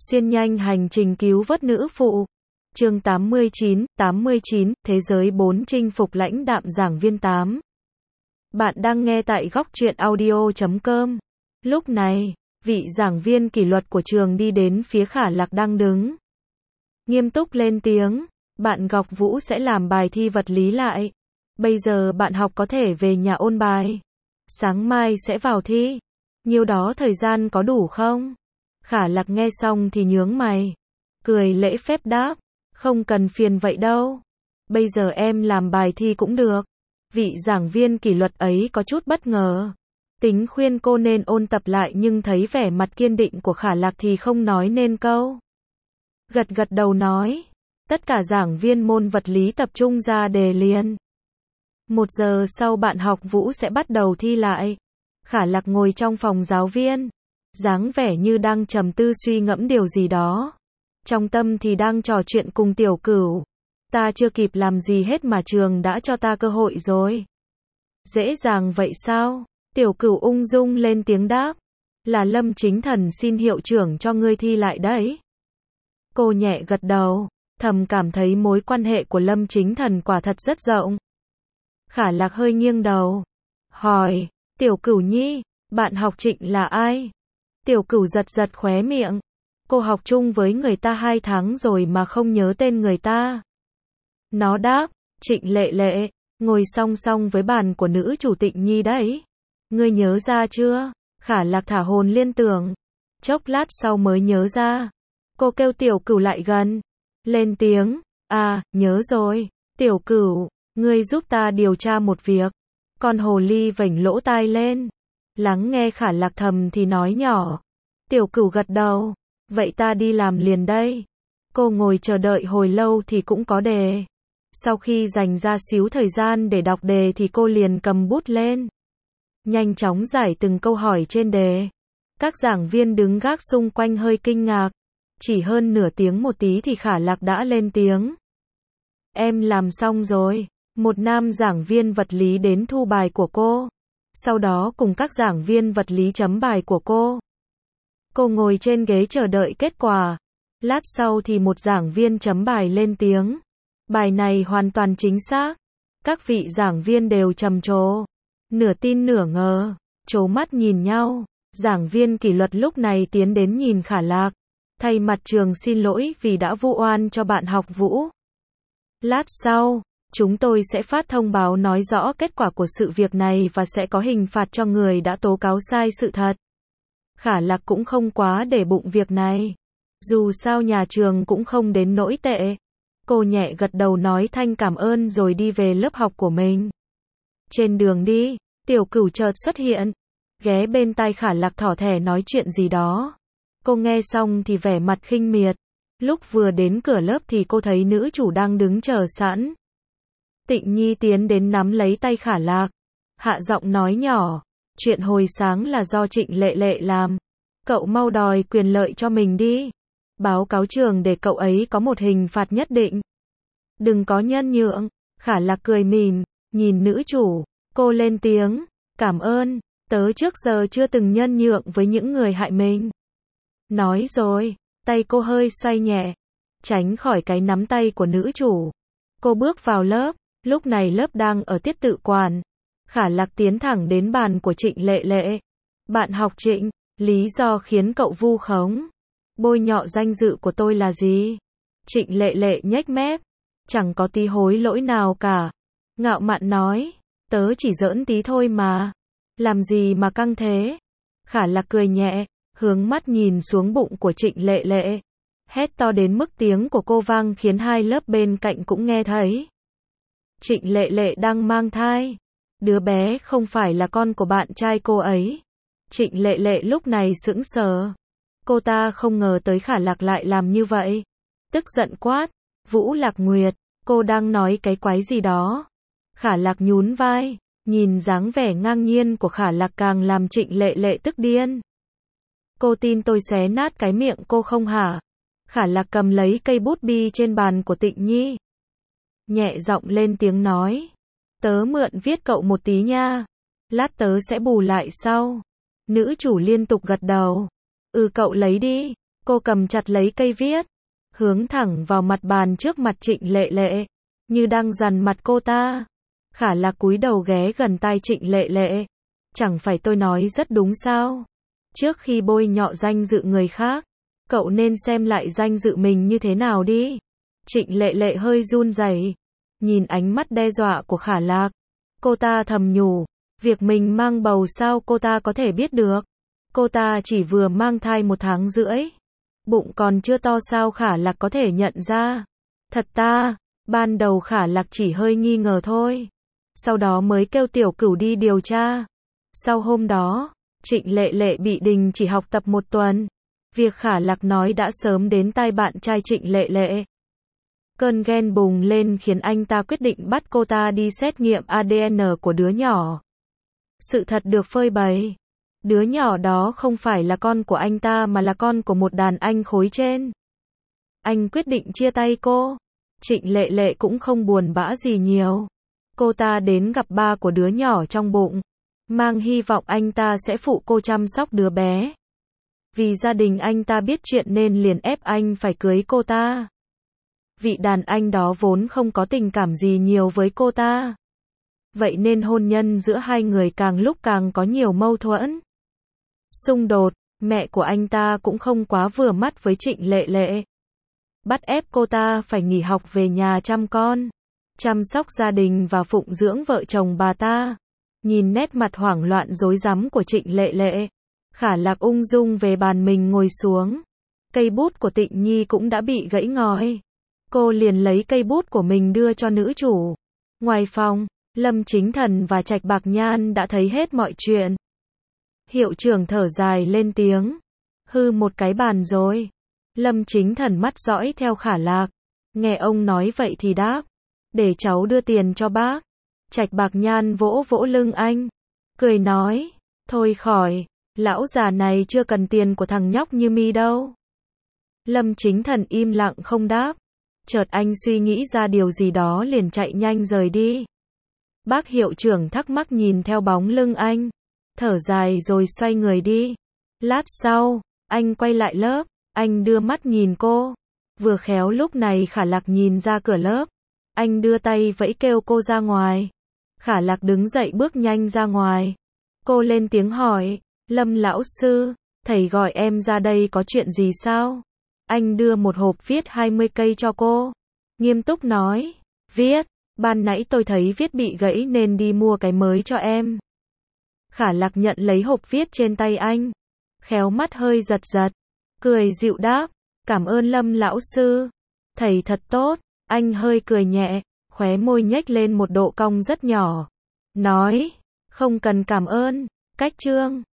Xuyên nhanh hành trình cứu vớt nữ phụ. Chương 89, Thế giới 4 chinh phục lãnh đạm giảng viên 8. Bạn đang nghe tại góc truyện audio.com. Lúc này, vị giảng viên kỷ luật của trường đi đến phía Khả Lạc đang đứng. Nghiêm túc lên tiếng, bạn Ngọc Vũ sẽ làm bài thi vật lý lại. Bây giờ bạn học có thể về nhà ôn bài. Sáng mai sẽ vào thi. Nhiêu đó thời gian có đủ không? Khả Lạc nghe xong thì nhướng mày. Cười lễ phép đáp. Không cần phiền vậy đâu. Bây giờ em làm bài thi cũng được. Vị giảng viên kỷ luật ấy có chút bất ngờ. Tính khuyên cô nên ôn tập lại nhưng thấy vẻ mặt kiên định của Khả Lạc thì không nói nên câu. Gật gật đầu nói. Tất cả giảng viên môn vật lý tập trung ra đề liền. 1 giờ sau bạn học Vũ sẽ bắt đầu thi lại. Khả Lạc ngồi trong phòng giáo viên. Dáng vẻ như đang trầm tư suy ngẫm điều gì đó. Trong tâm thì đang trò chuyện cùng Tiểu Cửu. Ta chưa kịp làm gì hết mà trường đã cho ta cơ hội rồi. Dễ dàng vậy sao? Tiểu Cửu ung dung lên tiếng đáp. Là Lâm Chính Thần xin hiệu trưởng cho ngươi thi lại đấy. Cô nhẹ gật đầu, thầm cảm thấy mối quan hệ của Lâm Chính Thần quả thật rất rộng. Khả Lạc hơi nghiêng đầu. Hỏi, Tiểu Cửu nhi, bạn học Trịnh là ai? Tiểu Cửu giật giật khóe miệng. Cô học chung với người ta 2 tháng rồi mà không nhớ tên người ta. Nó đáp, Trịnh Lệ Lệ, ngồi song song với bàn của nữ chủ Tịnh Nhi đấy. Ngươi nhớ ra chưa? Khả Lạc thả hồn liên tưởng. Chốc lát sau mới nhớ ra. Cô kêu Tiểu Cửu lại gần. Lên tiếng, à, nhớ rồi. Tiểu Cửu, ngươi giúp ta điều tra một việc. Con hồ ly vểnh lỗ tai lên. Lắng nghe Khả Lạc thầm thì nói nhỏ. Tiểu Cửu gật đầu. Vậy ta đi làm liền đây. Cô ngồi chờ đợi hồi lâu thì cũng có đề. Sau khi dành ra xíu thời gian để đọc đề thì cô liền cầm bút lên. Nhanh chóng giải từng câu hỏi trên đề. Các giảng viên đứng gác xung quanh hơi kinh ngạc. Chỉ hơn nửa tiếng một tí thì Khả Lạc đã lên tiếng. Em làm xong rồi. Một nam giảng viên vật lý đến thu bài của cô. Sau đó cùng các giảng viên vật lý chấm bài của cô. Cô ngồi trên ghế chờ đợi kết quả. Lát sau thì một giảng viên chấm bài lên tiếng. Bài này hoàn toàn chính xác. Các vị giảng viên đều trầm trồ. Nửa tin nửa ngờ. Trố mắt nhìn nhau. Giảng viên kỷ luật lúc này tiến đến nhìn Khả Lạc. Thay mặt trường xin lỗi vì đã vu oan cho bạn học Vũ. Lát sau, chúng tôi sẽ phát thông báo nói rõ kết quả của sự việc này và sẽ có hình phạt cho người đã tố cáo sai sự thật. Khả Lạc cũng không quá để bụng việc này. Dù sao nhà trường cũng không đến nỗi tệ. Cô nhẹ gật đầu nói thanh cảm ơn rồi đi về lớp học của mình. Trên đường đi, Tiểu Cửu chợt xuất hiện. Ghé bên tai Khả Lạc thỏ thẻ nói chuyện gì đó. Cô nghe xong thì vẻ mặt khinh miệt. Lúc vừa đến cửa lớp thì cô thấy nữ chủ đang đứng chờ sẵn. Tịnh Nhi tiến đến nắm lấy tay Khả Lạc. Hạ giọng nói nhỏ. Chuyện hồi sáng là do Trịnh Lệ Lệ làm. Cậu mau đòi quyền lợi cho mình đi. Báo cáo trường để cậu ấy có một hình phạt nhất định. Đừng có nhân nhượng. Khả Lạc cười mỉm, nhìn nữ chủ. Cô lên tiếng. Cảm ơn, tớ trước giờ chưa từng nhân nhượng với những người hại mình. Nói rồi, tay cô hơi xoay nhẹ. Tránh khỏi cái nắm tay của nữ chủ. Cô bước vào lớp. Lúc này lớp đang ở tiết tự quản. Khả Lạc tiến thẳng đến bàn của Trịnh Lệ Lệ. Bạn học Trịnh, lý do khiến cậu vu khống, bôi nhọ danh dự của tôi là gì? Trịnh Lệ Lệ nhếch mép. Chẳng có tí hối lỗi nào cả. Ngạo mạn nói. Tớ chỉ giỡn tí thôi mà. Làm gì mà căng thế? Khả Lạc cười nhẹ, hướng mắt nhìn xuống bụng của Trịnh Lệ Lệ. Hét to đến mức tiếng của cô vang khiến hai lớp bên cạnh cũng nghe thấy. Trịnh Lệ Lệ đang mang thai. Đứa bé không phải là con của bạn trai cô ấy. Trịnh Lệ Lệ lúc này sững sờ. Cô ta không ngờ tới Khả Lạc lại làm như vậy. Tức giận quát. Vũ Lạc Nguyệt, cô đang nói cái quái gì đó? Khả Lạc nhún vai. Nhìn dáng vẻ ngang nhiên của Khả Lạc càng làm Trịnh Lệ Lệ tức điên. Cô tin tôi xé nát cái miệng cô không hả? Khả Lạc cầm lấy cây bút bi trên bàn của Tịnh Nhi. Nhẹ giọng lên tiếng nói. Tớ mượn viết cậu một tí nha. Lát tớ sẽ bù lại sau. Nữ chủ liên tục gật đầu. Cậu lấy đi. Cô cầm chặt lấy cây viết, hướng thẳng vào mặt bàn trước mặt Trịnh Lệ Lệ, như đang dằn mặt cô ta. Khả Lạc cúi đầu ghé gần tai Trịnh Lệ Lệ. Chẳng phải tôi nói rất đúng sao? Trước khi bôi nhọ danh dự người khác, cậu nên xem lại danh dự mình như thế nào đi. Trịnh Lệ Lệ hơi run rẩy, nhìn ánh mắt đe dọa của Khả Lạc. Cô ta thầm nhủ, việc mình mang bầu sao cô ta có thể biết được? Cô ta chỉ vừa mang thai 1 tháng rưỡi. Bụng còn chưa to sao Khả Lạc có thể nhận ra? Thật ta, ban đầu Khả Lạc chỉ hơi nghi ngờ thôi. Sau đó mới kêu Tiểu Cửu đi điều tra. Sau hôm đó, Trịnh Lệ Lệ bị đình chỉ học tập 1 tuần. Việc Khả Lạc nói đã sớm đến tai bạn trai Trịnh Lệ Lệ. Cơn ghen bùng lên khiến anh ta quyết định bắt cô ta đi xét nghiệm ADN của đứa nhỏ. Sự thật được phơi bày. Đứa nhỏ đó không phải là con của anh ta mà là con của một đàn anh khối trên. Anh quyết định chia tay cô. Trịnh Lệ Lệ cũng không buồn bã gì nhiều. Cô ta đến gặp ba của đứa nhỏ trong bụng, mang hy vọng anh ta sẽ phụ cô chăm sóc đứa bé. Vì gia đình anh ta biết chuyện nên liền ép anh phải cưới cô ta. Vị đàn anh đó vốn không có tình cảm gì nhiều với cô ta. Vậy nên hôn nhân giữa hai người càng lúc càng có nhiều mâu thuẫn, xung đột. Mẹ của anh ta cũng không quá vừa mắt với Trịnh Lệ Lệ. Bắt ép cô ta phải nghỉ học về nhà chăm con, chăm sóc gia đình và phụng dưỡng vợ chồng bà ta. Nhìn nét mặt hoảng loạn rối rắm của Trịnh Lệ Lệ, Khả Lạc ung dung về bàn mình ngồi xuống. Cây bút của Tịnh Nhi cũng đã bị gãy ngói. Cô liền lấy cây bút của mình đưa cho nữ chủ. Ngoài phòng, Lâm Chính Thần và Trạch Bạc Nhan đã thấy hết mọi chuyện. Hiệu trưởng thở dài lên tiếng. Hư một cái bàn rồi. Lâm Chính Thần mắt dõi theo Khả Lạc. Nghe ông nói vậy thì đáp. Để cháu đưa tiền cho bác. Trạch Bạc Nhan vỗ vỗ lưng anh, cười nói. Thôi khỏi, lão già này chưa cần tiền của thằng nhóc như mi đâu. Lâm Chính Thần im lặng không đáp. Chợt anh suy nghĩ ra điều gì đó liền chạy nhanh rời đi. Bác hiệu trưởng thắc mắc nhìn theo bóng lưng anh, thở dài rồi xoay người đi. Lát sau, anh quay lại lớp, anh đưa mắt nhìn cô. Vừa khéo lúc này Khả Lạc nhìn ra cửa lớp. Anh đưa tay vẫy kêu cô ra ngoài. Khả Lạc đứng dậy bước nhanh ra ngoài. Cô lên tiếng hỏi, Lâm lão sư, thầy gọi em ra đây có chuyện gì sao? Anh đưa một hộp viết 20 cây cho cô. Nghiêm túc nói, viết, ban nãy tôi thấy viết bị gãy nên đi mua cái mới cho em. Khả Lạc nhận lấy hộp viết trên tay anh. Khéo mắt hơi giật giật, cười dịu đáp, cảm ơn Lâm lão sư. Thầy thật tốt. Anh hơi cười nhẹ, khóe môi nhếch lên một độ cong rất nhỏ. Nói, không cần cảm ơn. Cách chương